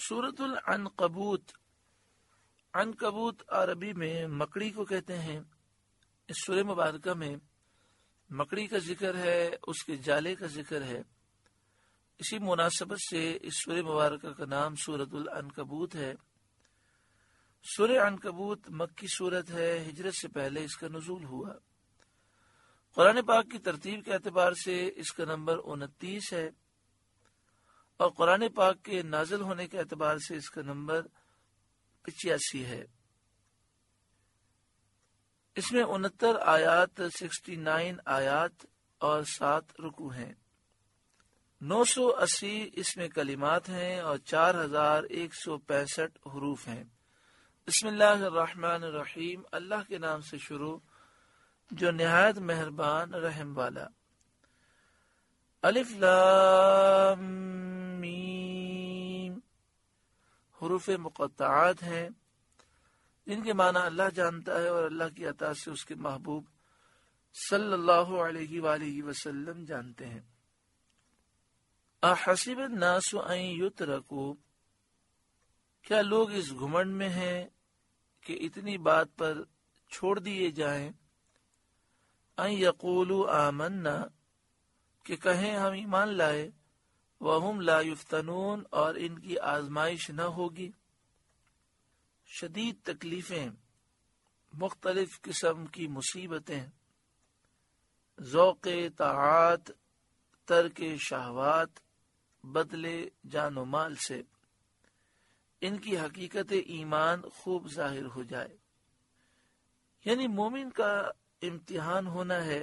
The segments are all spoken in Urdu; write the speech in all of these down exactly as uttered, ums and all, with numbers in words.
سورۃ العنکبوت، عنکبوت عربی میں مکڑی کو کہتے ہیں۔ اس سورہ مبارکہ میں مکڑی کا ذکر ہے، اس کے جالے کا ذکر ہے۔ اسی مناسبت سے اس سورہ مبارکہ کا نام سورۃ العنکبوت ہے۔ سورہ عنکبوت مکی سورت ہے، ہجرت سے پہلے اس کا نزول ہوا۔ قرآن پاک کی ترتیب کے اعتبار سے اس کا نمبر انتیس ہے، اور قرآن پاک کے نازل ہونے کے اعتبار سے اس کا نمبر پچاسی ہے۔ اس میں انہتر آیات، سکسٹی نائن آیات اور سات رکوع ہیں۔ نو سو اسی اس میں کلمات ہیں اور چار ہزار ایک سو پینسٹھ حروف ہیں۔ بسم اللہ الرحمن الرحیم، اللہ کے نام سے شروع جو نہایت مہربان رحم والا۔ الف لام میم، حروف مقطعات ہیں جن کے معنی اللہ جانتا ہے اور اللہ کی عطا سے اس کے محبوب صلی اللہ علیہ وآلہ وسلم جانتے ہیں۔ احسب الناس ان یترکوا، کیا لوگ اس گھمنڈ میں ہیں کہ اتنی بات پر چھوڑ دیے جائیں؟ ان یقولوا آمنا، کہ کہیں ہم ایمان لائے، وہم لا یفتنون، اور ان کی آزمائش نہ ہوگی۔ شدید تکلیفیں، مختلف قسم کی مصیبتیں، ذوق طاعات، ترک شہوات، بدلے جان و مال سے ان کی حقیقت ایمان خوب ظاہر ہو جائے۔ یعنی مومن کا امتحان ہونا ہے،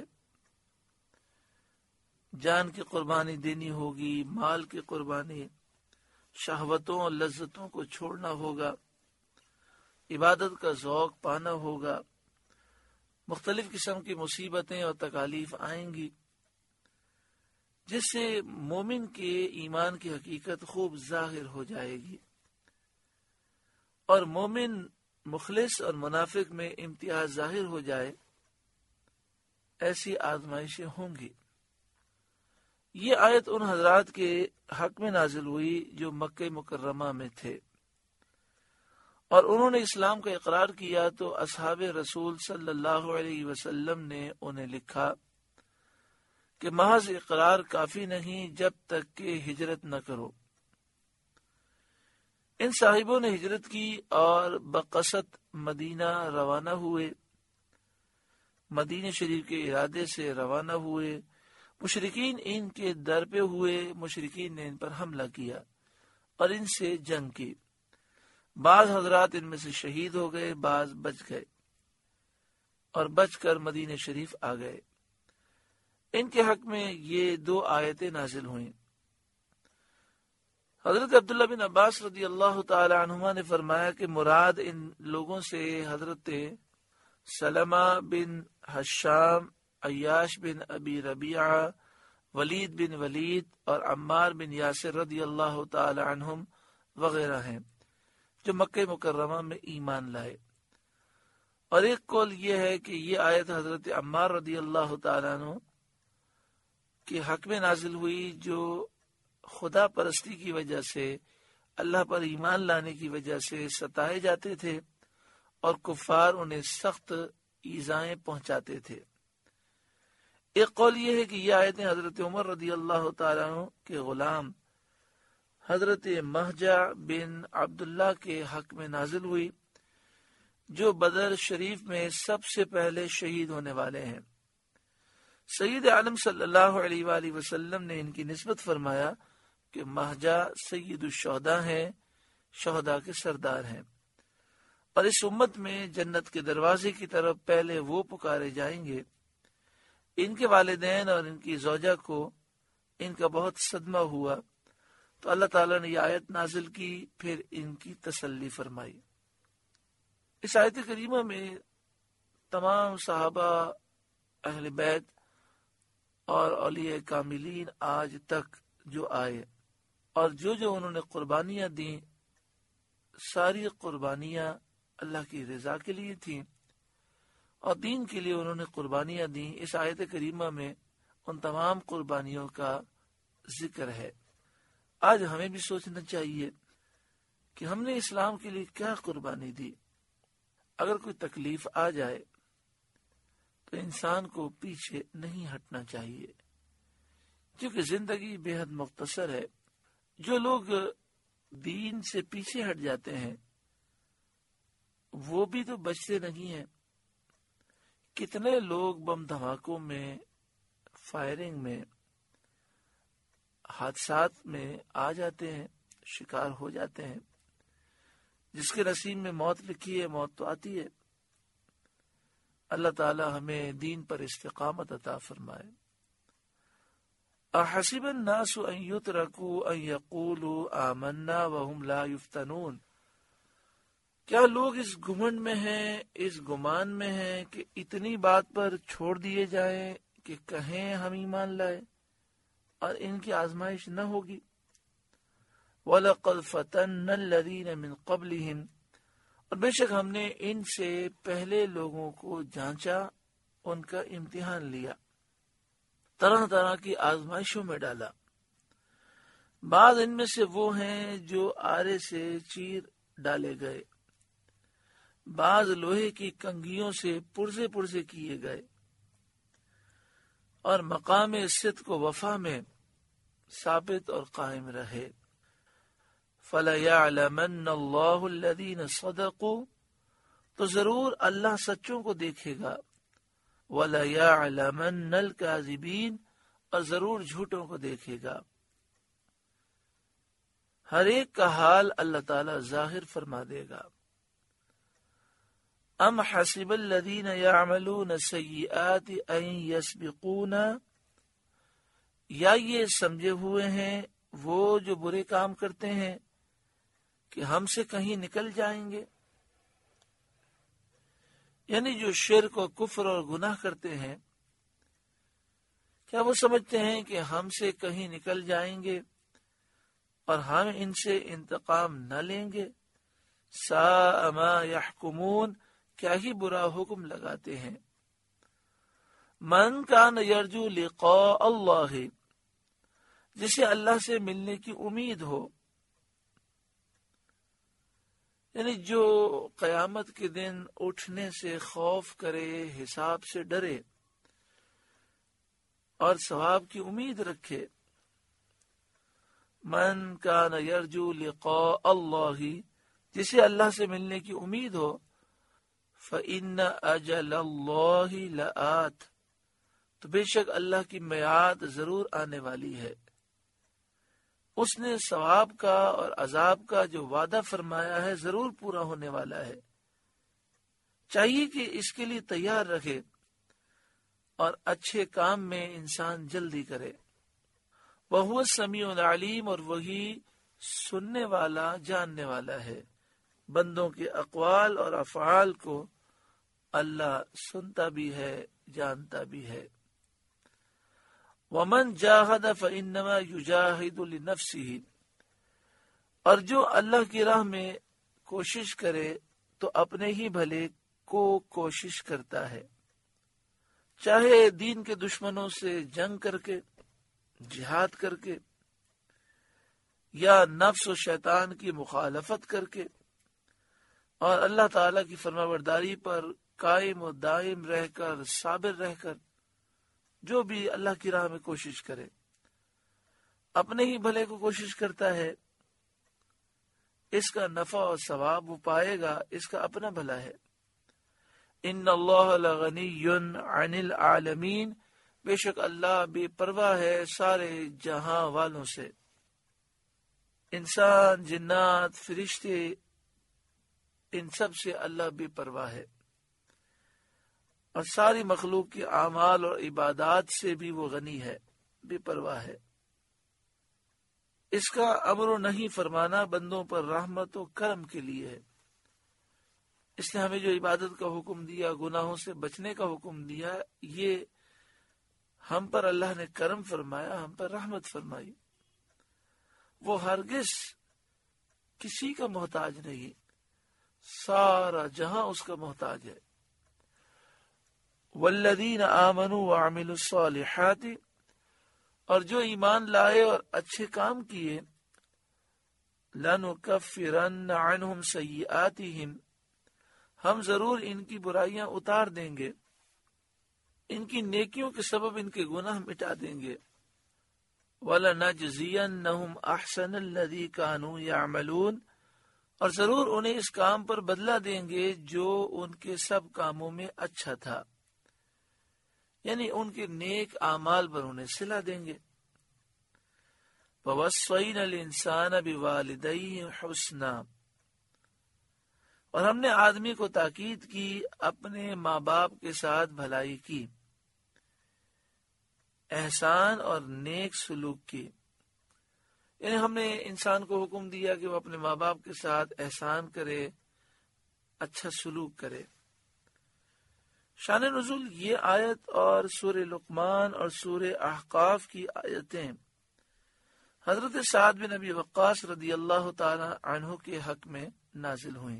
جان کی قربانی دینی ہوگی، مال کی قربانی، شہوتوں اور لذتوں کو چھوڑنا ہوگا، عبادت کا ذوق پانا ہوگا، مختلف قسم کی مصیبتیں اور تکالیف آئیں گی، جس سے مومن کے ایمان کی حقیقت خوب ظاہر ہو جائے گی، اور مومن مخلص اور منافق میں امتیاز ظاہر ہو جائے، ایسی آزمائشیں ہوں گی۔ یہ آیت ان حضرات کے حق میں نازل ہوئی جو مکہ مکرمہ میں تھے اور انہوں نے اسلام کا اقرار کیا، تو اصحاب رسول صلی اللہ علیہ وسلم نے انہیں لکھا کہ محض اقرار کافی نہیں جب تک کہ ہجرت نہ کرو۔ ان صاحبوں نے ہجرت کی اور بقصد مدینہ روانہ ہوئے، مدینہ شریف کے ارادے سے روانہ ہوئے۔ مشرکین ان کے در پہ ہوئے، مشرکین نے ان پر حملہ کیا اور ان سے جنگ کی۔ بعض حضرات ان میں سے شہید ہو گئے، بعض بچ گئے اور بچ کر مدینہ شریف آ گئے۔ ان کے حق میں یہ دو آیتیں نازل ہوئیں۔ حضرت عبداللہ بن عباس رضی اللہ تعالی عنہما نے فرمایا کہ مراد ان لوگوں سے حضرت سلمہ بن حشام، عیاش بن ابی ربیعہ، ولید بن ولید اور عمار بن یاسر رضی اللہ تعالی عنہم وغیرہ ہیں جو مکہ مکرمہ میں ایمان لائے۔ اور ایک قول یہ ہے کہ یہ آیت حضرت عمار رضی اللہ تعالی عنہ کے حق میں نازل ہوئی، جو خدا پرستی کی وجہ سے، اللہ پر ایمان لانے کی وجہ سے ستائے جاتے تھے اور کفار انہیں سخت ایذائیں پہنچاتے تھے۔ ایک قول یہ ہے کہ یہ آیتیں حضرت عمر رضی اللہ تعالیٰ عنہ کے غلام حضرت مہجہ بن عبداللہ کے حق میں نازل ہوئی، جو بدر شریف میں سب سے پہلے شہید ہونے والے ہیں۔ سید عالم صلی اللہ علیہ وآلہ وسلم نے ان کی نسبت فرمایا کہ مہجہ سید الشہداء ہیں، شہداء کے سردار ہیں، اور اس امت میں جنت کے دروازے کی طرف پہلے وہ پکارے جائیں گے۔ ان کے والدین اور ان کی زوجہ کو ان کا بہت صدمہ ہوا، تو اللہ تعالیٰ نے یہ آیت نازل کی، پھر ان کی تسلی فرمائی۔ اس آیت کریمہ میں تمام صحابہ، اہل بیت اور اولیاء کاملین آج تک جو آئے اور جو جو انہوں نے قربانیاں دیں، ساری قربانیاں اللہ کی رضا کے لیے تھیں اور دین کے لیے انہوں نے قربانیاں دیں۔ اس آیت کریمہ میں ان تمام قربانیوں کا ذکر ہے۔ آج ہمیں بھی سوچنا چاہیے کہ ہم نے اسلام کے لیے کیا قربانی دی. اگر کوئی تکلیف آ جائے تو انسان کو پیچھے نہیں ہٹنا چاہیے، کیونکہ زندگی بے حد مختصر ہے. جو لوگ دین سے پیچھے ہٹ جاتے ہیں وہ بھی تو بچتے نہیں ہیں. کتنے لوگ بم دھماکوں میں، فائرنگ میں، حادثات میں آ جاتے ہیں، شکار ہو جاتے ہیں. جس کے نصیب میں موت لکھی ہے موت تو آتی ہے. اللہ تعالی ہمیں دین پر استقامت عطا فرمائے. احسب الناس ان يتركوا ان يقولوا آمنا وهم لا يفتنون. کیا لوگ اس گمنڈ میں ہیں، اس گمان میں ہیں کہ اتنی بات پر چھوڑ دیے جائیں کہ کہیں ہم ایمان لائے اور ان کی آزمائش نہ ہوگی. وَلَقَدْ فَتَنَّ الَّذِينَ مِن قَبْلِهِمْ، اور بے شک ہم نے ان سے پہلے لوگوں کو جانچا، ان کا امتحان لیا، طرح طرح کی آزمائشوں میں ڈالا. بعض ان میں سے وہ ہیں جو آرے سے چیر ڈالے گئے، بعض لوہے کی کنگھیوں سے پرزے پرزے کیے گئے، اور مقام صدق و وفا میں ثابت اور قائم رہے. فَلَيَعْلَمَنَّ اللَّهُ الَّذِينَ صَدَقُوا، تو ضرور اللہ سچوں کو دیکھے گا. وَلَيَعْلَمَنَّ الْكَاذِبِينَ، اور ضرور جھوٹوں کو دیکھے گا. ہر ایک کا حال اللہ تعالی ظاہر فرما دے گا. ام حسب الذین یعملون السیئات ان یسبقونا، یا یہ سمجھے ہوئے ہیں وہ جو برے کام کرتے ہیں کہ ہم سے کہیں نکل جائیں گے. یعنی جو شرک و کفر اور گناہ کرتے ہیں، کیا وہ سمجھتے ہیں کہ ہم سے کہیں نکل جائیں گے اور ہم ان سے انتقام نہ لیں گے؟ ساء ما یحکمون، کیا ہی برا حکم لگاتے ہیں. من کان یرجو لقاء اللہ، جسے اللہ سے ملنے کی امید ہو، یعنی جو قیامت کے دن اٹھنے سے خوف کرے، حساب سے ڈرے اور ثواب کی امید رکھے. من کان یرجو لقاء اللہ، جسے اللہ سے ملنے کی امید ہو. فإن أجل اللہ لآت، تو بے شک اللہ کی میعاد ضرور آنے والی ہے. اس نے ثواب کا اور عذاب کا جو وعدہ فرمایا ہے ضرور پورا ہونے والا ہے. چاہیے کہ اس کے لیے تیار رکھے اور اچھے کام میں انسان جلدی کرے. وَهُوَ السَّمِيعُ الْعَلِيمُ، اور وہی سننے والا جاننے والا ہے. بندوں کے اقوال اور افعال کو اللہ سنتا بھی ہے، جانتا بھی ہے. وَمَنْ جَاهَدَ فَإِنَّمَا يُجَاهِدُ لِنَفْسِهِ، اور جو اللہ کی راہ میں کوشش کرے تو اپنے ہی بھلے کو کوشش کرتا ہے، چاہے دین کے دشمنوں سے جنگ کر کے، جہاد کر کے، یا نفس و شیطان کی مخالفت کر کے، اور اللہ تعالی کی فرمانبرداری پر قائم و دائم رہ کر، صابر رہ کر، جو بھی اللہ کی راہ میں کوشش کرے اپنے ہی بھلے کو کوشش کرتا ہے، اس کا نفع اور ثواب وہ پائے گا، اس کا اپنا بھلا ہے. ان اللہ لغنی عن العالمین، بے شک اللہ بے پرواہ ہے سارے جہاں والوں سے. انسان، جنات، فرشتے، ان سب سے اللہ بے پرواہ ہے، اور ساری مخلوق کے اعمال اور عبادات سے بھی وہ غنی ہے، بے پرواہ ہے. اس کا امر و نہیں فرمانا بندوں پر رحمت و کرم کے لیے ہے. اس نے ہمیں جو عبادت کا حکم دیا، گناہوں سے بچنے کا حکم دیا، یہ ہم پر اللہ نے کرم فرمایا، ہم پر رحمت فرمائی. وہ ہرگز کسی کا محتاج نہیں، سارا جہاں اس کا محتاج ہے. والذین آمنوا وعملوا الصالحات، اور جو ایمان لائے اور اچھے کام کیے، لَنُكَفِّرَنَّ عَنْهُمْ سَيِّئَاتِهِمْ، ہم ضرور ان کی برائیاں اتار دیں گے، ان کی نیکیوں کے سبب ان کے گناہ مٹا دیں گے۔ وَلَنَجْزِيَنَّهُمْ أَحْسَنَ الَّذِي كَانُوا يَعْمَلُونَ، اور ضرور انہیں اس کام پر بدلہ دیں گے جو ان کے سب کاموں میں اچھا تھا، یعنی ان کے نیک اعمال پر انہیں صلہ دیں گے۔ وَوَصَّيْنَا الْإِنسَانَ بِوَالِدَيْهِ حُسْنًا، اور ہم نے آدمی کو تاکید کی اپنے ماں باپ کے ساتھ بھلائی کی، احسان اور نیک سلوک کی، یعنی ہم نے انسان کو حکم دیا کہ وہ اپنے ماں باپ کے ساتھ احسان کرے، اچھا سلوک کرے۔ شان نزول یہ آیت اور سورہ لقمان اور سورہ احقاف کی آیتیں حضرت سعد بن ابی وقاص رضی اللہ تعالی عنہ کے حق میں نازل ہوئیں،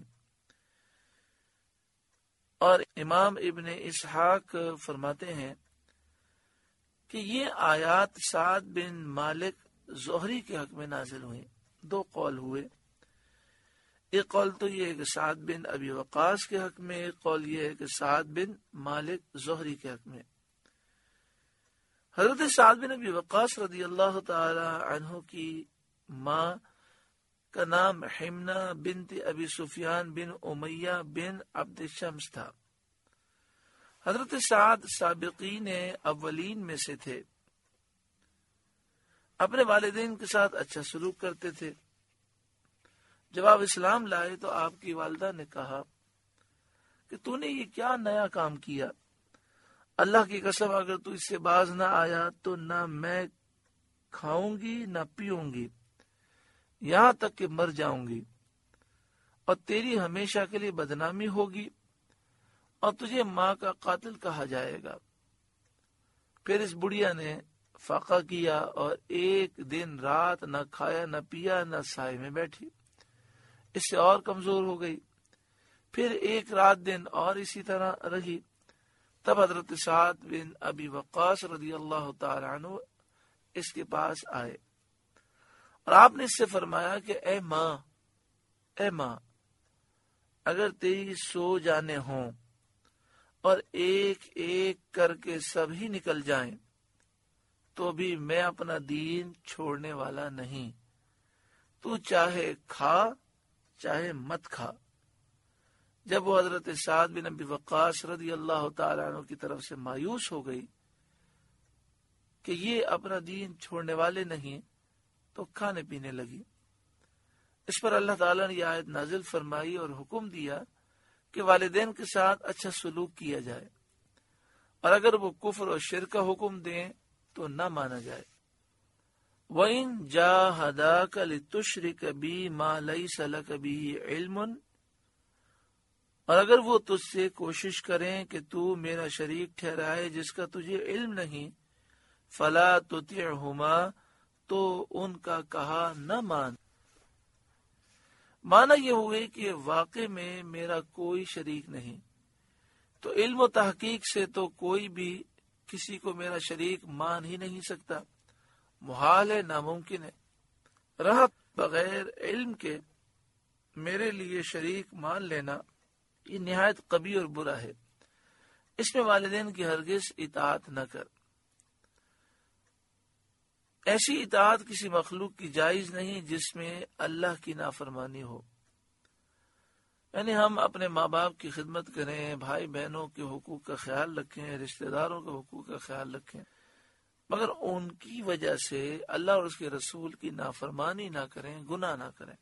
اور امام ابن اسحاق فرماتے ہیں کہ یہ آیات سعد بن مالک زہری کے حق میں نازل ہوئیں۔ دو قول ہوئے، ایک قول تو یہ ہے کہ سعد بن ابی وقاص کے حق میں، ایک قول یہ ہے کہ سعد بن مالک زہری کے حق میں۔ حضرت سعد بن ابی وقاص رضی اللہ تعالی عنہ کی ماں کا نام حمنہ بنت ابی سفیان بن امیہ بن عبد شمس تھا۔ حضرت سعد سابقین اولین میں سے تھے، اپنے والدین کے ساتھ اچھا سلوک کرتے تھے۔ جب آپ اسلام لائے تو آپ کی والدہ نے کہا کہ تو نے یہ کیا نیا کام کیا، اللہ کی قسم اگر تو اس سے باز نہ آیا تو نہ میں کھاؤں گی نہ پیوں گی، یہاں تک کہ مر جاؤں گی، اور تیری ہمیشہ کے لیے بدنامی ہوگی، اور تجھے ماں کا قاتل کہا جائے گا۔ پھر اس بڑھیا نے فاقہ کیا اور ایک دن رات نہ کھایا نہ پیا نہ سائے میں بیٹھی، اس سے اور کمزور ہو گئی۔ پھر ایک رات دن اور اسی طرح رہی، تب حضرت سعد بن ابی وقاص رضی اللہ تعالی عنہ اس کے پاس آئے، اور آپ نے اس سے فرمایا کہ اے ماں اے ماں اگر تیری سو جانے ہوں اور ایک ایک کر کے سب ہی نکل جائیں تو بھی میں اپنا دین چھوڑنے والا نہیں، تو چاہے کھا چاہے مت کھا۔ جب وہ حضرت سعد بن ابی وقاص رضی اللہ تعالی عنہ کی طرف سے مایوس ہو گئی کہ یہ اپنا دین چھوڑنے والے نہیں، تو کھانے پینے لگی۔ اس پر اللہ تعالیٰ نے یہ آیت نازل فرمائی اور حکم دیا کہ والدین کے ساتھ اچھا سلوک کیا جائے، اور اگر وہ کفر اور شرک کا حکم دیں تو نہ مانا جائے۔ وَإِن جَاهَدَاكَ لِتُشْرِكَ بِي مَا لَيْسَ لَكَ بِهِ عِلْمٌ، اور اگر وہ تجھ سے کوشش کریں کہ تو میرا شریک ٹھہرائے جس کا تجھے علم نہیں، فَلَا تُطِعْهُمَا، تو ان کا کہا نہ مان۔ مانا یہ ہوئے کہ واقع میں میرا کوئی شریک نہیں، تو علم و تحقیق سے تو کوئی بھی کسی کو میرا شریک مان ہی نہیں سکتا، محال ہے، ناممکن ہے۔ رہا بغیر علم کے میرے لیے شریک مان لینا، یہ نہایت قبیح اور برا ہے، اس میں والدین کی ہرگز اطاعت نہ کر۔ ایسی اطاعت کسی مخلوق کی جائز نہیں جس میں اللہ کی نافرمانی ہو، یعنی ہم اپنے ماں باپ کی خدمت کریں، بھائی بہنوں کے حقوق کا خیال رکھیں، رشتہ داروں کے حقوق کا خیال رکھیں، مگر ان کی وجہ سے اللہ اور اس کے رسول کی نافرمانی نہ کریں، گناہ نہ کریں۔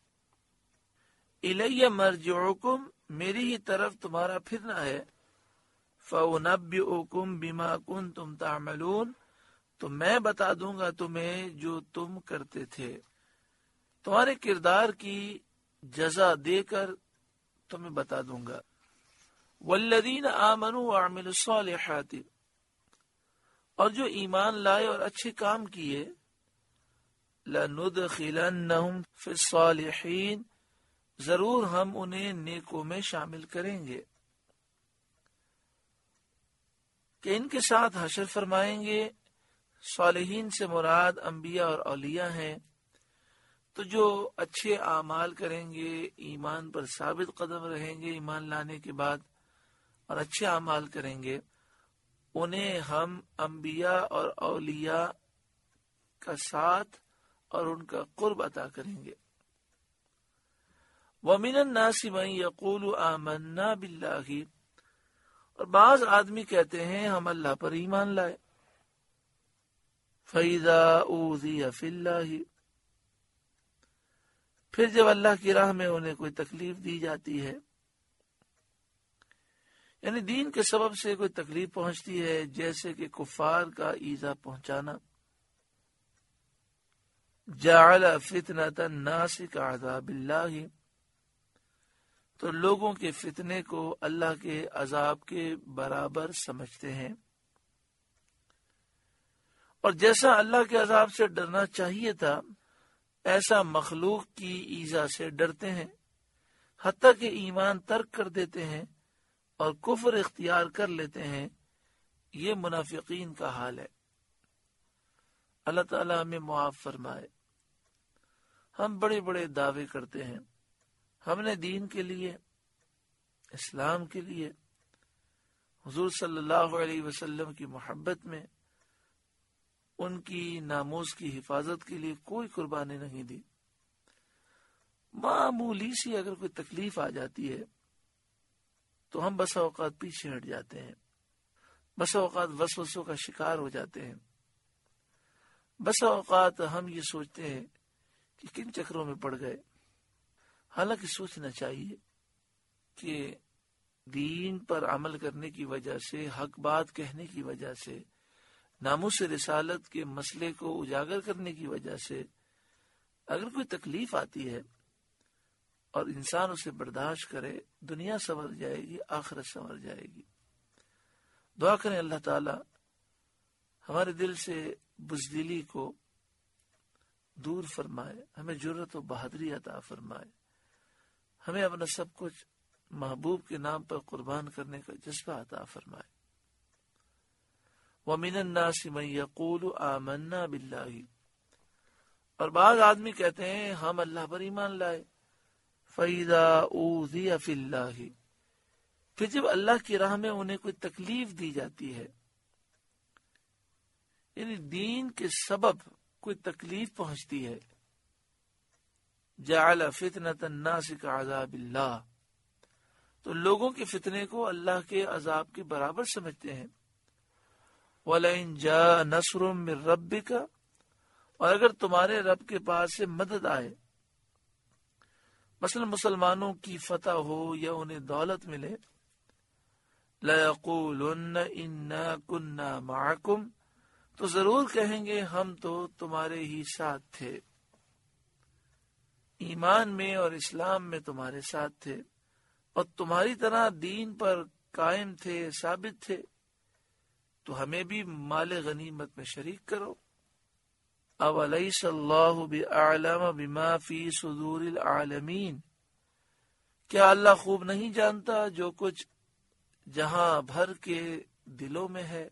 الیہ مرجعکم، میری ہی طرف تمہارا پھرنا ہے، فَأُنَبِّئُكُم بِمَا كُنتُمْ تَعْمَلُونَ، تو میں بتا دوں گا تمہیں جو تم کرتے تھے، تمہارے کردار کی جزا دے کر تمہیں بتا دوں گا۔ والذین آمنوا وعملوا الصالحات، اور جو ایمان لائے اور اچھے کام کیے، لندخلنہم فی الصالحین، ضرور ہم انہیں نیکوں میں شامل کریں گے، کہ ان کے ساتھ حشر فرمائیں گے۔ صالحین سے مراد انبیاء اور اولیاء ہیں، تو جو اچھے اعمال کریں گے، ایمان پر ثابت قدم رہیں گے ایمان لانے کے بعد، اور اچھے اعمال کریں گے، انہیں ہم انبیاء اور اولیاء کا ساتھ اور ان کا قرب عطا کریں گے۔ وَمِنَ النَّاسِ مَن يَقُولُ آمَنَّا بِاللَّهِ، اور بعض آدمی کہتے ہیں ہم اللہ پر ایمان لائے۔ فَإِذَا أُوذِيَ فِي اللَّهِ، پھر جب اللہ کی راہ میں انہیں کوئی تکلیف دی جاتی ہے، یعنی دین کے سبب سے کوئی تکلیف پہنچتی ہے، جیسے کہ کفار کا ایذا پہنچانا، جعل فتنة الناس كعذاب اللہ، تو لوگوں کے فتنے کو اللہ کے عذاب کے برابر سمجھتے ہیں، اور جیسا اللہ کے عذاب سے ڈرنا چاہیے تھا ایسا مخلوق کی ایذا سے ڈرتے ہیں، حتیٰ کہ ایمان ترک کر دیتے ہیں اور کفر اختیار کر لیتے ہیں۔ یہ منافقین کا حال ہے۔ اللہ تعالیٰ ہمیں معاف فرمائے۔ ہم بڑے بڑے دعوے کرتے ہیں، ہم نے دین کے لیے، اسلام کے لیے، حضور صلی اللہ علیہ وسلم کی محبت میں، ان کی ناموس کی حفاظت کے لیے کوئی قربانی نہیں دی۔ معمولی سی اگر کوئی تکلیف آ جاتی ہے تو ہم بسا اوقات پیچھے ہٹ جاتے ہیں، بسا اوقات وسوسوں کا شکار ہو جاتے ہیں، بسا اوقات ہم یہ سوچتے ہیں کہ کن چکروں میں پڑ گئے۔ حالانکہ سوچنا چاہیے کہ دین پر عمل کرنے کی وجہ سے، حق بات کہنے کی وجہ سے، ناموس رسالت کے مسئلے کو اجاگر کرنے کی وجہ سے اگر کوئی تکلیف آتی ہے اور انسان اسے برداشت کرے، دنیا سنور جائے گی، آخرت سنور جائے گی۔ دعا کریں اللہ تعالی ہمارے دل سے بزدلی کو دور فرمائے، ہمیں جرأت و بہادری عطا فرمائے، ہمیں اپنا سب کچھ محبوب کے نام پر قربان کرنے کا جذبہ عطا فرمائے۔ وَمِنَ النَّاسِ مَن يَقُولُ آمَنَّا بِاللَّهِ، اور بعض آدمی کہتے ہیں ہم اللہ پر ایمان لائے۔ فَإِذَا أُوذِيَ فِي اللَّهِ، پھر جب اللہ کی راہ میں انہیں کوئی تکلیف دی جاتی ہے، یعنی دین کے سبب کوئی تکلیف پہنچتی ہے، جعل فتنة الناس كعذاب اللہ، تو لوگوں کے فتنے کو اللہ کے عذاب کے برابر سمجھتے ہیں۔ وَلَئِن جَاءَ نَصْرٌ مِّن رَبِّكَ، اور اگر تمہارے رب کے پاس سے مدد آئے، مثلا مسلمانوں کی فتح ہو یا انہیں دولت ملے، لَيَقُولُنَّ إِنَّا كُنَّا مَعَكُمْ، تو ضرور کہیں گے ہم تو تمہارے ہی ساتھ تھے، ایمان میں اور اسلام میں تمہارے ساتھ تھے، اور تمہاری طرح دین پر قائم تھے، ثابت تھے، تو ہمیں بھی مال غنیمت میں شریک کرو۔ اولیس اللہ بأعلم بما فی صدور العالمین، کیا اللہ خوب نہیں جانتا جو کچھ جہاں بھر کے دلوں میں ہے؟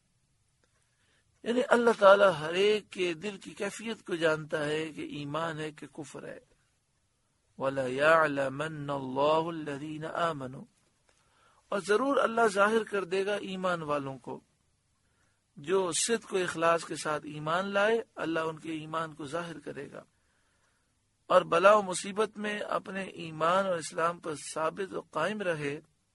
یعنی اللہ تعالیٰ ہر ایک کے دل کی کیفیت کو جانتا ہے کہ ایمان ہے کہ کفر ہے۔ وَلَيَعْلَمَنَّ اللَّهُ الَّذِينَ آمَنُوا، اور ضرور اللہ ظاہر کر دے گا ایمان والوں کو، جو صدق و اخلاص کے ساتھ ایمان لائے، اللہ ان کے ایمان کو ظاہر کرے گا، اور بلا و مصیبت میں اپنے ایمان اور اسلام پر ثابت و قائم رہے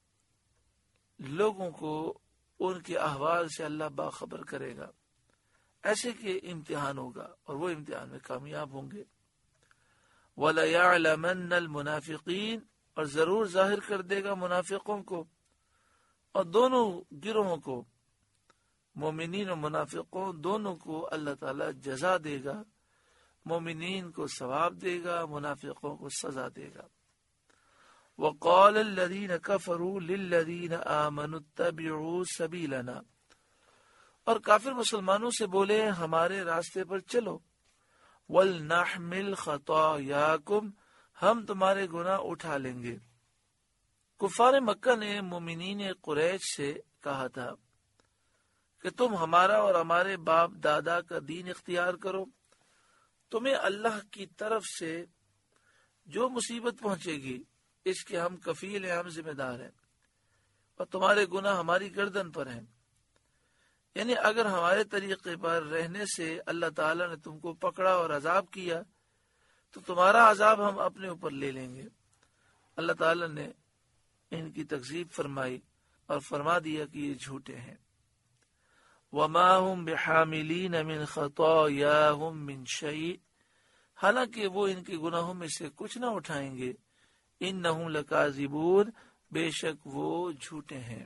لوگوں کو ان کے احوال سے اللہ باخبر کرے گا، ایسے کہ امتحان ہوگا اور وہ امتحان میں کامیاب ہوں گے۔ وَلَيَعْلَمَنَّ الْمُنَافِقِينَ، اور ضرور ظاہر کر دے گا منافقوں کو، اور دونوں گروہوں کو، مومنین و منافقوں دونوں کو اللہ تعالی جزا دے گا، مومنین کو ثواب دے گا، منافقوں کو سزا دے گا۔ وَقَالَ الَّذِينَ كَفَرُوا لِلَّذِينَ آمَنُوا اتَّبِعُوا سَبِيلَنَا، اور کافر مسلمانوں سے بولے ہمارے راستے پر چلو، وَلْنَحْمِلْ خَطَايَاكُمْ، ہم تمہارے گناہ اٹھا لیں گے۔ کفار مکہ نے مومنین قریش سے کہا تھا کہ تم ہمارا اور ہمارے باپ دادا کا دین اختیار کرو، تمہیں اللہ کی طرف سے جو مصیبت پہنچے گی اس کے ہم کفیل ہیں، ہم ذمہ دار ہیں، اور تمہارے گناہ ہماری گردن پر ہیں۔ یعنی اگر ہمارے طریقے پر رہنے سے اللہ تعالیٰ نے تم کو پکڑا اور عذاب کیا تو تمہارا عذاب ہم اپنے اوپر لے لیں گے۔ اللہ تعالیٰ نے ان کی تکذیب فرمائی اور فرما دیا کہ یہ جھوٹے ہیں۔ وَمَا هُمْ بِحَامِلِينَ مِنْ خَطَايَاهُمْ مِنْ شَيْءٍ، حالانکہ وہ ان کے گناہوں میں سے کچھ نہ اٹھائیں گے۔ إِنَّهُمْ لَكَاذِبُونَ، بے شک وہ جھوٹے ہیں۔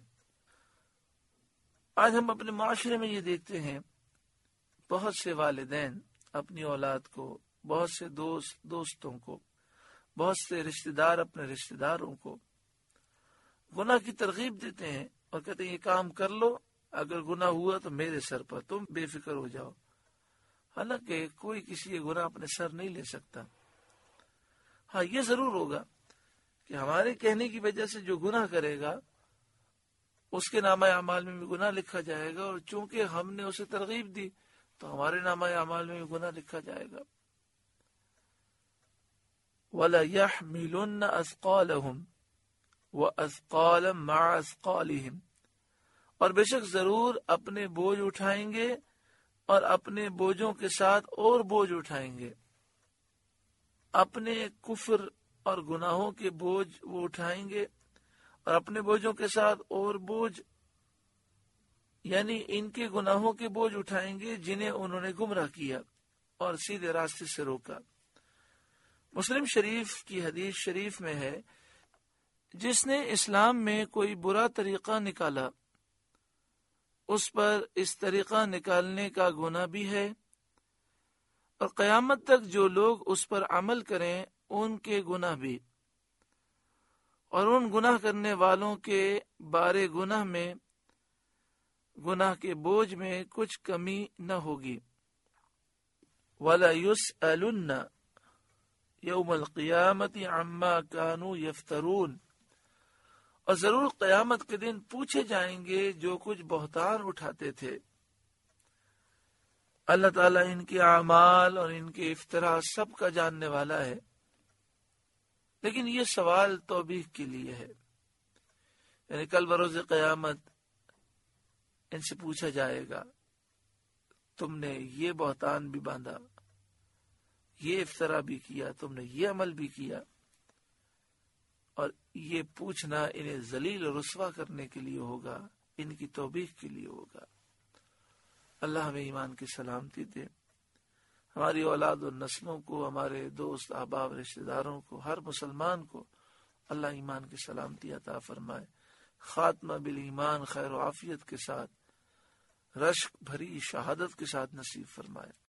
آج ہم اپنے معاشرے میں یہ دیکھتے ہیں، بہت سے والدین اپنی اولاد کو، بہت سے دوست دوستوں کو، بہت سے رشتہ دار اپنے رشتہ داروں کو گناہ کی ترغیب دیتے ہیں اور کہتے ہیں یہ کام کر لو، اگر گناہ ہوا تو میرے سر پر، تم بے فکر ہو جاؤ۔ حالانکہ کوئی کسی یہ گناہ اپنے سر نہیں لے سکتا۔ ہاں یہ ضرور ہوگا کہ ہمارے کہنے کی وجہ سے جو گناہ کرے گا اس کے نامہ اعمال میں بھی گناہ لکھا جائے گا، اور چونکہ ہم نے اسے ترغیب دی تو ہمارے نامہ اعمال میں بھی گناہ لکھا جائے گا۔ وَلَيَحْمِلُنَّ أَثْقَالَهُمْ وَأَثْقَالًا مَعَ أَثْقَالِهِمْ، اور بے شک ضرور اپنے بوجھ اٹھائیں گے اور اپنے بوجھوں کے ساتھ اور بوجھ اٹھائیں گے۔ اپنے کفر اور گناہوں کے بوجھ وہ اٹھائیں گے اور اپنے بوجھوں کے ساتھ اور بوجھ، یعنی ان کے گناہوں کے بوجھ اٹھائیں گے جنہیں انہوں نے گمراہ کیا اور سیدھے راستے سے روکا۔ مسلم شریف کی حدیث شریف میں ہے، جس نے اسلام میں کوئی برا طریقہ نکالا اس پر اس طریقہ نکالنے کا گناہ بھی ہے، اور قیامت تک جو لوگ اس پر عمل کریں ان کے گناہ بھی، اور ان گناہ کرنے والوں کے بارے گناہ میں، گناہ کے بوجھ میں کچھ کمی نہ ہوگی۔ وَلَا يُسْأَلُنَّ يَوْمَ الْقِيَامَةِ عَمَّا كَانُوا يَفْتَرُونَ، اور ضرور قیامت کے دن پوچھے جائیں گے جو کچھ بہتان اٹھاتے تھے۔ اللہ تعالیٰ ان کے اعمال اور ان کے افطرا سب کا جاننے والا ہے، لیکن یہ سوال توبیخ کے لیے ہے، یعنی کل بروز قیامت ان سے پوچھا جائے گا تم نے یہ بہتان بھی باندھا، یہ افطرا بھی کیا، تم نے یہ عمل بھی کیا، اور یہ پوچھنا انہیں ذلیل و رسوا کرنے کے لیے ہوگا، ان کی توبیخ کے لیے ہوگا۔ اللہ ہمیں ایمان کی سلامتی دے، ہماری اولاد و نسلوں کو، ہمارے دوست احباب رشتہ داروں کو، ہر مسلمان کو اللہ ایمان کی سلامتی عطا فرمائے، خاتمہ بالایمان خیر و عافیت کے ساتھ، رشک بھری شہادت کے ساتھ نصیب فرمائے۔